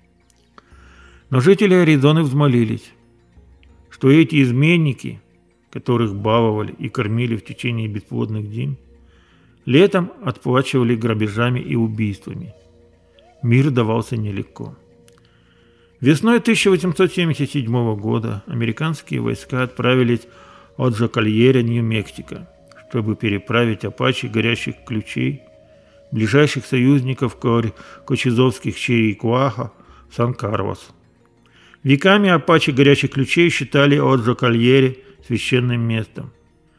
Но жители Аризоны взмолились, что эти изменники, которых баловали и кормили в течение бесплодных зим, летом отплачивали грабежами и убийствами. Мир давался нелегко. Весной тысяча восемьсот семьдесят седьмого года американские войска отправились от Джокальера, Нью-Мексико, чтобы переправить апачи горящих ключей, ближайших союзников кочезовских Чирикуаха, в Сан-Карлос. Веками апачи горящих ключей считали от Джокальере священным местом.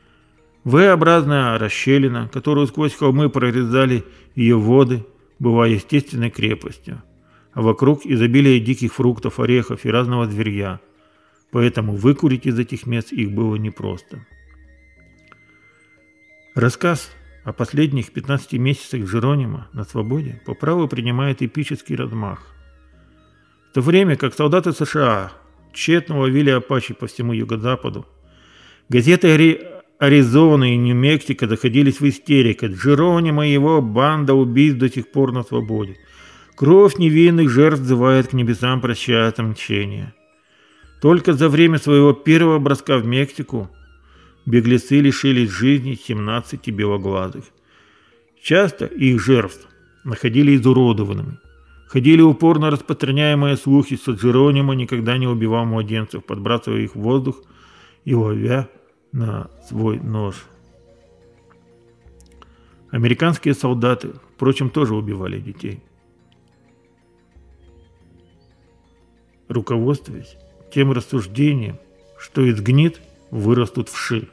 V-образная расщелина, которую сквозь холмы прорезали ее воды, была естественной крепостью, а вокруг изобилие диких фруктов, орехов и разного зверья, поэтому выкурить из этих мест их было непросто. Рассказ о последних пятнадцати месяцах Джеронимо на свободе по праву принимает эпический размах. В то время как солдаты США тщетно ловили апачи по всему юго-западу, газеты Ари... Аризоны и Нью-Мексико заходились в истерику. Джеронимо и его банда убийств до сих пор на свободе. Кровь невинных жертв взывает к небесам прощая мщение. Только за время своего первого броска в Мексику беглецы лишились жизни семнадцати белоглазых. Часто их жертв находили изуродованными. Ходили упорно распространяемые слухи, что Джеронимо никогда не убивал младенцев, подбрасывая их в воздух и ловя на свой нож. Американские солдаты, впрочем, тоже убивали детей. Руководствуясь тем рассуждением, что из гнид вырастут вши.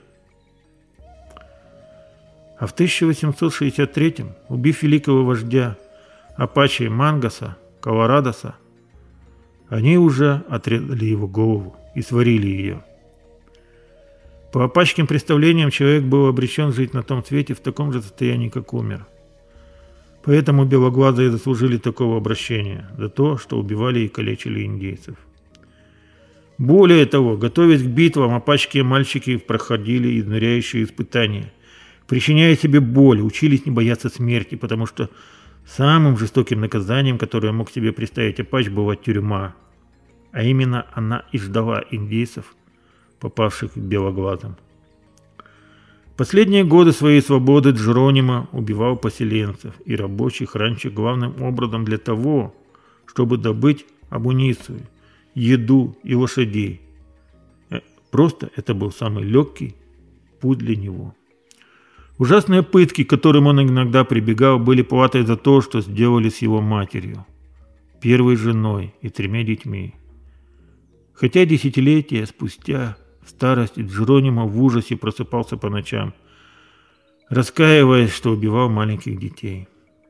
А в тысяча восемьсот шестьдесят третьем, убив великого вождя апачи Мангаса, Колорадоса, они уже отрезали его голову и сварили ее. По апачским представлениям, человек был обречен жить на том свете в таком же состоянии, как умер. Поэтому белоглазые заслужили такого обращения за то, что убивали и калечили индейцев. Более того, готовясь к битвам, апачские мальчики проходили изнуряющие испытания, причиняя себе боль, учились не бояться смерти, потому что самым жестоким наказанием, которое мог себе представить апач, была тюрьма. А именно она и ждала индейцев, попавших к белоглазым. Последние годы своей свободы Джеронимо убивал поселенцев и рабочих раньше главным образом для того, чтобы добыть амуницию, еду и лошадей. Просто это был самый легкий путь для него. Ужасные пытки, к которым он иногда прибегал, были платой за то, что сделали с его матерью, первой женой и тремя детьми. Хотя десятилетия спустя, в старости, Джеронимо в ужасе просыпался по ночам, раскаиваясь, что убивал маленьких детей.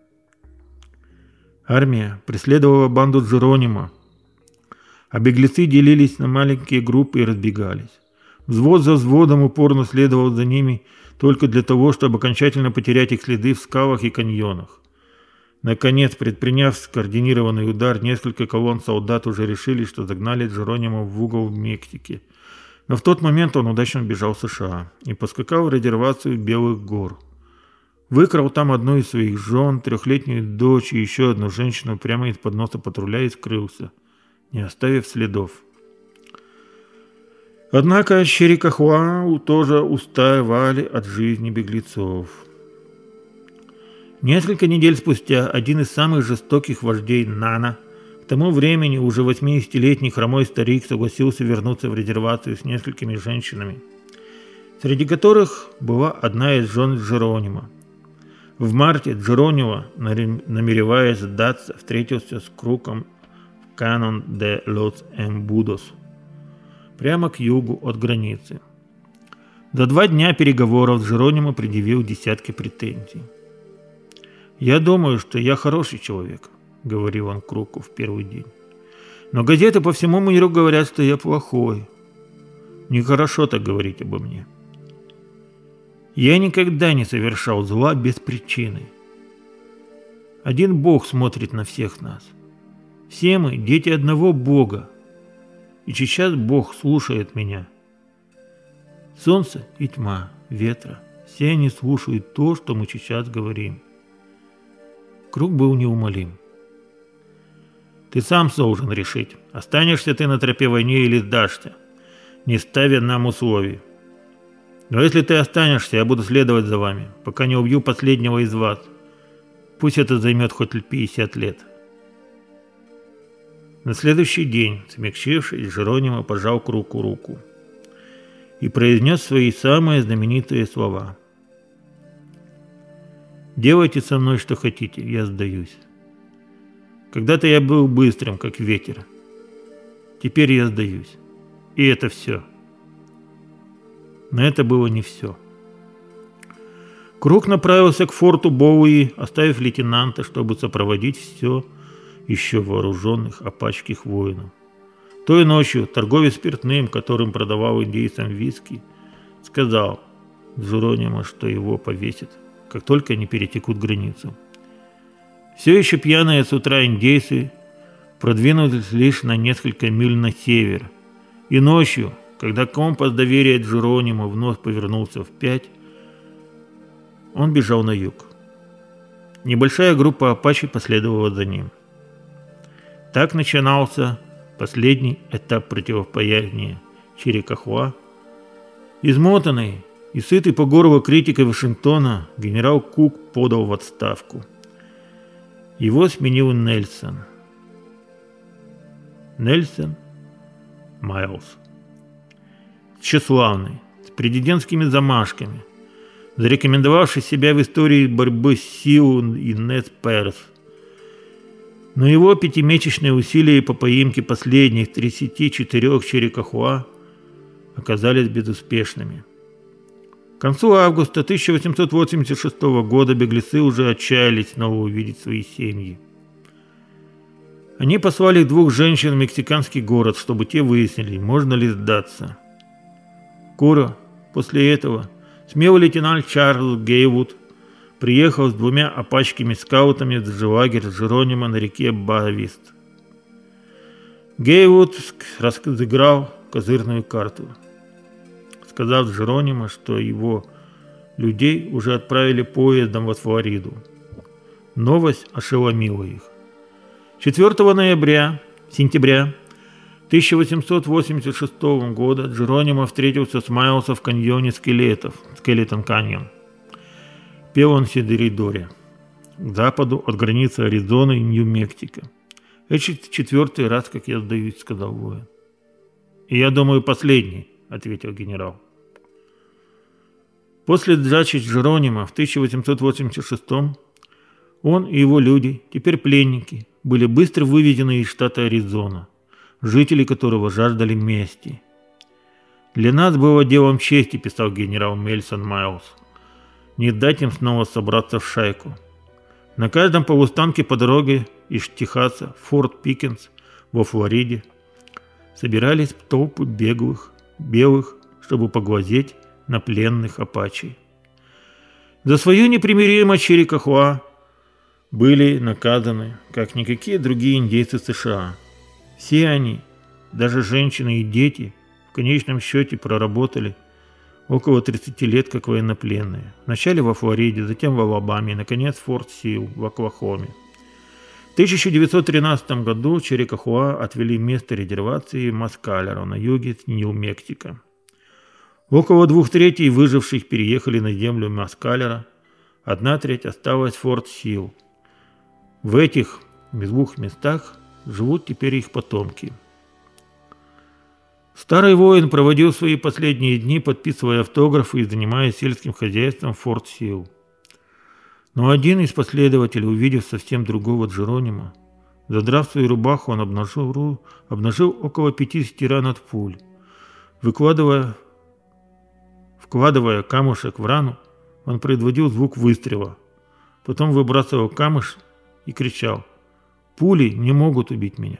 Армия преследовала банду Джеронимо, а беглецы делились на маленькие группы и разбегались. Взвод за взводом упорно следовал за ними только для того, чтобы окончательно потерять их следы в скалах и каньонах. Наконец, предприняв скоординированный удар, несколько колонн солдат уже решили, что загнали Джеронимо в угол в Мексике. Но в тот момент он удачно бежал в США и поскакал в резервацию Белых гор. Выкрал там одну из своих жен, трехлетнюю дочь и еще одну женщину прямо из-под носа патруля и скрылся, не оставив следов. Однако Чирикахуа тоже уставали от жизни беглецов. Несколько недель спустя один из самых жестоких вождей Нана, к тому времени уже восьмидесятилетний хромой старик, согласился вернуться в резервацию с несколькими женщинами, среди которых была одна из жен Джеронимо. В марте Джеронимо, намереваясь сдаться, встретился с Круком в Канон де лос Эмбудос, прямо к югу от границы. За два дня переговоров Джеронимо предъявил десятки претензий. «Я думаю, что я хороший человек», — говорил он Круку в первый день. «Но газеты по всему миру говорят, что я плохой. Нехорошо так говорить обо мне. Я никогда не совершал зла без причины. Один Бог смотрит на всех нас. Все мы дети одного Бога. И сейчас Бог слушает меня. Солнце и тьма, ветра, все они слушают то, что мы сейчас говорим». Крук был неумолим. «Ты сам должен решить, останешься ты на тропе войны или сдашься, не ставя нам условий. Но если ты останешься, я буду следовать за вами, пока не убью последнего из вас. Пусть это займет хоть пятьдесят лет». На следующий день, смягчившись, Джеронимо пожал Круку руку и произнес свои самые знаменитые слова: «Делайте со мной что хотите, я сдаюсь. Когда-то я был быстрым, как ветер. Теперь я сдаюсь. И это все». Но это было не все. Крук направился к форту Боуи, оставив лейтенанта, чтобы сопроводить все еще вооруженных апачских воинов. Той ночью торговец спиртным, которым продавал индейцам виски, сказал Джеронимо, что его повесят, как только они перетекут границу. Все еще пьяные с утра индейцы продвинулись лишь на несколько миль на север, и ночью, когда компас доверия Джеронимо вновь повернулся впять, он бежал на юг. Небольшая группа апачей последовала за ним. Так начинался последний этап противостояния Чирикахуа. Измотанный и сытый по горло критикой Вашингтона, генерал Кук подал в отставку. Его сменил Нельсон. Нельсон Майлз. Тщеславный, с президентскими замашками, зарекомендовавший себя в истории борьбы с Сиу и Нед Перс. Но его пятимесячные усилия по поимке последних тридцати четырёх Чирикахуа оказались безуспешными. К концу августа тысяча восемьсот восемьдесят шестого года беглецы уже отчаялись снова увидеть свои семьи. Они послали двух женщин в мексиканский город, чтобы те выяснили, можно ли сдаться. Скоро после этого смелый лейтенант Чарльз Гейвуд приехал с двумя апачскими скаутами в лагерь Джеронима на реке Боа-Виста. Гейвуд разыграл козырную карту, сказав Джеронима, что его людей уже отправили поездом во Флориду. Новость ошеломила их. четвёртого ноября, сентября тысяча восемьсот восемьдесят шестого года Джеронимо встретился с Майлсом в каньоне Скелетов, Скелетон каньон. Пел он Сидеридоре, к западу от границы Аризоны и Нью-Мексико. «Это четвертый раз, как я сдаюсь», — сказал воин. «И я думаю, последний», — ответил генерал. После сдачи Джеронима в тысяча восемьсот восемьдесят шестом он и его люди, теперь пленники, были быстро выведены из штата Аризона, жители которого жаждали мести. «Для нас было делом чести», — писал генерал Мельсон Майлс, «не дать им снова собраться в шайку. На каждом полустанке по дороге из Техаса в Форт Пикенс во Флориде собирались толпы беглых, белых, чтобы поглазеть на пленных апачей. За свою непримиримость Чирикахуа были наказаны, как никакие другие индейцы США. Все они, даже женщины и дети, в конечном счете проработали около тридцати лет как военнопленные. Вначале во Флориде, затем в Алабаме и, наконец, в Форт Сил в Оклахоме. В тысяча девятьсот тринадцатом году Чирикахуа отвели место резервации Маскалеро на юге Нью-Мексико. Около двух третей выживших переехали на землю Маскалеро, одна треть осталась в Форт Сил. В этих двух местах живут теперь их потомки. Старый воин проводил свои последние дни, подписывая автографы и занимаясь сельским хозяйством в Форт Сил. Но один из последователей, увидев совсем другого Джеронима, задрав свою рубаху, он обнажил, обнажил около пятидесяти ран от пуль. Выкладывая, вкладывая камушек в рану, он производил звук выстрела. Потом выбрасывал камыш и кричал: «Пули не могут убить меня».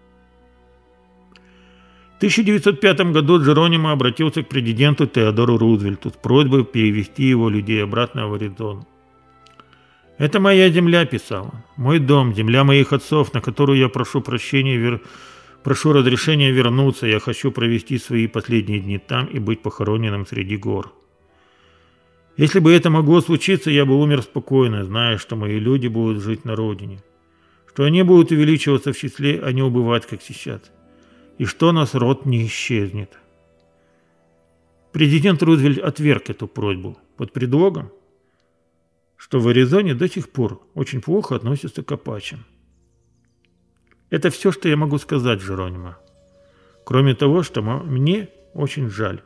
В тысяча девятьсот пятом году Джеронимо обратился к президенту Теодору Рузвельту с просьбой перевести его людей обратно в Аризону. «Это моя земля», — писал он, — «мой дом, земля моих отцов, на которую я прошу прощения, вер... прошу разрешения вернуться. Я хочу провести свои последние дни там и быть похороненным среди гор. Если бы это могло случиться, я бы умер спокойно, зная, что мои люди будут жить на родине, что они будут увеличиваться в числе, а не убывать, как сейчас, и что наш род не исчезнет». Президент Рузвельт отверг эту просьбу под предлогом, что в Аризоне до сих пор очень плохо относятся к апачам. Это все, что я могу сказать, Джеронимо, кроме того, что мне очень жаль.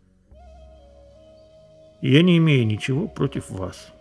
И я не имею ничего против вас.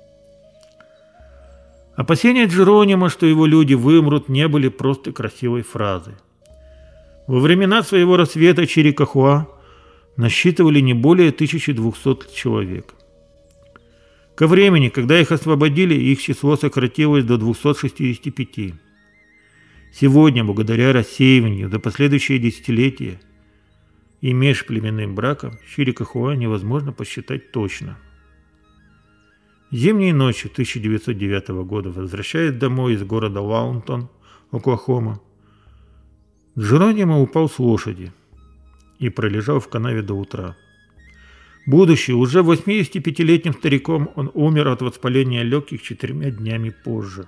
Опасения Джеронимо, что его люди вымрут, не были просто красивой фразой. Во времена своего рассвета Чирикахуа насчитывали не более тысячи двухсот человек. Ко времени, когда их освободили, их число сократилось до двухсот шестидесяти пяти. Сегодня, благодаря рассеиванию за последующие десятилетия и межплеменным бракам, Чирикахуа невозможно посчитать точно. Зимней ночью тысяча девятьсот девятого года, возвращаясь домой из города Лаунтон, Оклахома, Джеронимо упал с лошади и пролежал в канаве до утра. Будучи уже восьмидесятипятилетним стариком, он умер от воспаления легких четырьмя днями позже.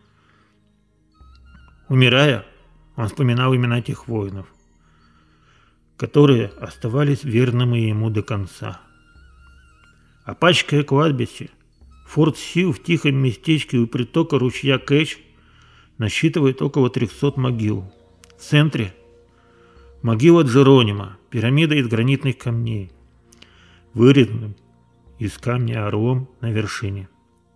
Умирая, он вспоминал имена тех воинов, которые оставались верными ему до конца. Апачское кладбище Форт Сил в тихом местечке у притока ручья Кэч насчитывает около трехсот могил. В центре могила Джеронимо, пирамида из гранитных камней, вырезанным из камня орлом на вершине.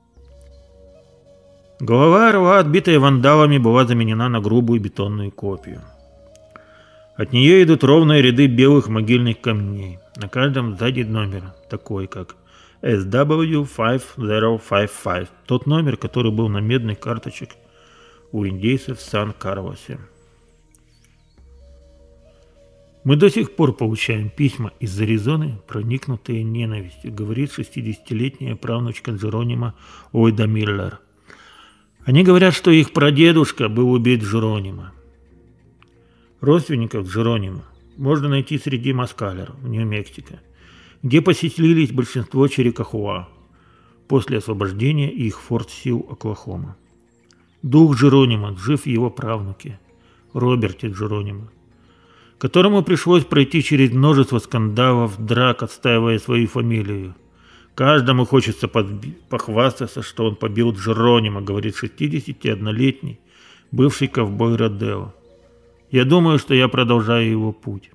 Голова орла, отбитая вандалами, была заменена на грубую бетонную копию. От нее идут ровные ряды белых могильных камней. На каждом сзади номер, такой как эс дабл ю пять тысяч пятьдесят пять, тот номер, который был на медных карточках у индейцев в Сан-Карлосе. Мы до сих пор получаем письма из Аризоны, проникнутые ненавистью, говорит шестидесятилетняя правнучка Джеронима Ойда Миллер. Они говорят, что их прадедушка был убит Джеронима. Родственников Джеронима можно найти среди Маскалер в Нью-Мексико, где поселились большинство черикахуа после освобождения их Форт Сил, Оклахома. Дух Джеронима жив в его правнуке Роберте Джеронима, которому пришлось пройти через множество скандалов, драк, отстаивая свою фамилию. Каждому хочется подби- похвастаться, что он побил Джеронима, говорит шестидесятиоднолетний бывший ковбой Родео. Я думаю, что я продолжаю его путь.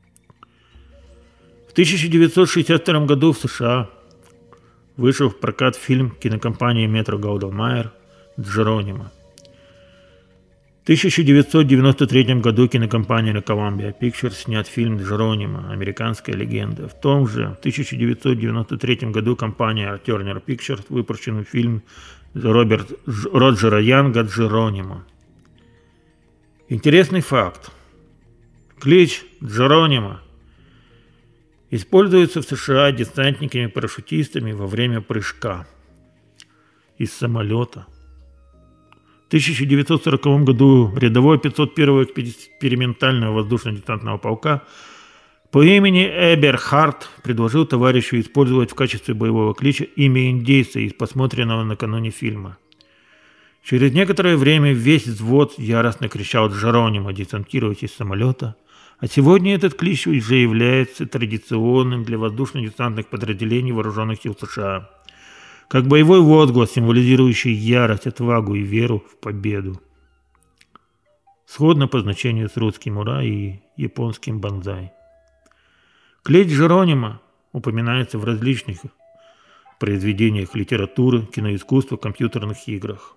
В тысяча девятьсот шестьдесят втором году в США вышел в прокат фильм кинокомпании Метро-Голдвин-Майер «Джеронима». В тысяча девятьсот девяносто третьем году кинокомпания Columbia Pictures снят фильм «Джеронима. Американская легенда». В том же тысяча девятьсот девяносто третьем году компания Turner Pictures выпущен фильм Роберт Роджера Янга «Джеронима». Интересный факт. Клич «Джеронима» используется в США десантниками-парашютистами во время прыжка из самолета. В тысяча девятьсот сороковом году рядовой пятьсот первого экспериментального воздушно-десантного полка по имени Эберхард предложил товарищу использовать в качестве боевого клича имя индейца из посмотренного накануне фильма. Через некоторое время весь взвод яростно кричал «Джеронима», десантируясь из самолета, а сегодня этот клич уже является традиционным для воздушно-десантных подразделений вооруженных сил США, как боевой возглас, символизирующий ярость, отвагу и веру в победу. Сходно по значению с русским «Ура» и японским «Бонзай». Клич Джеронима упоминается в различных произведениях литературы, киноискусства, компьютерных играх.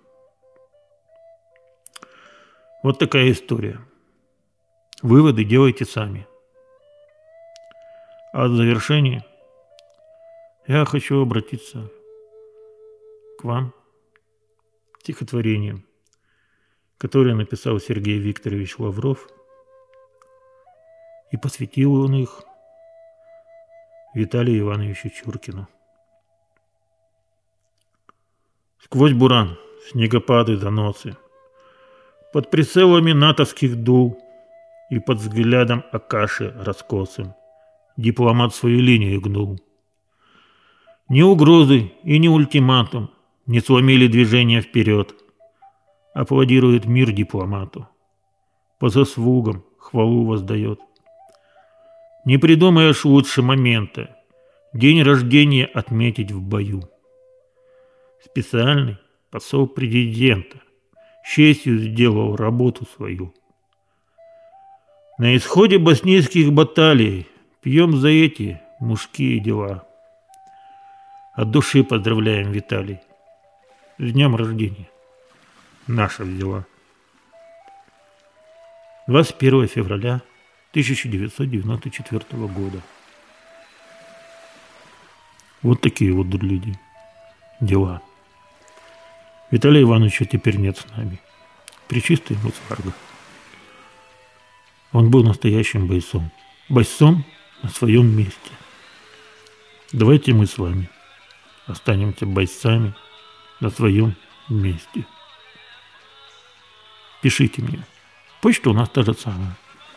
Вот такая история. Выводы делайте сами. А в завершении я хочу обратиться к вам стихотворением, которое написал Сергей Викторович Лавров, и посвятил он их Виталию Ивановичу Чуркину. Сквозь буран, снегопады, заносы, под прицелами натовских дул и под взглядом Акаши раскосым дипломат свою линию гнул. Ни угрозы и ни ультиматум не сломили движение вперед. Аплодирует мир дипломату, по заслугам хвалу воздает. Не придумаешь лучше момента день рождения отметить в бою. Специальный посол президента с честью сделал работу свою. На исходе боснийских баталий пьем за эти мужские дела. От души поздравляем, Виталий, с днем рождения. Наша взяла. двадцать первого февраля тысяча девятьсот девяносто четвёртого года. Вот такие вот, люди, дела. Виталия Ивановича теперь нет с нами. Пречистый ему царга. Он был настоящим бойцом. Бойцом на своем месте. Давайте мы с вами останемся бойцами на своем месте. Пишите мне. Почта у нас та же самая,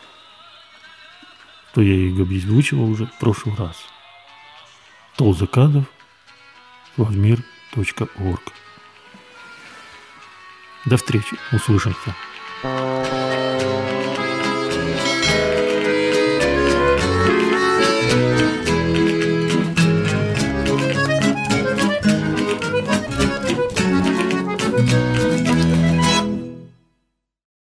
что я и обезвучивал уже в прошлый раз. Толзаказов славмир точка орг. До встречи. Услышимся.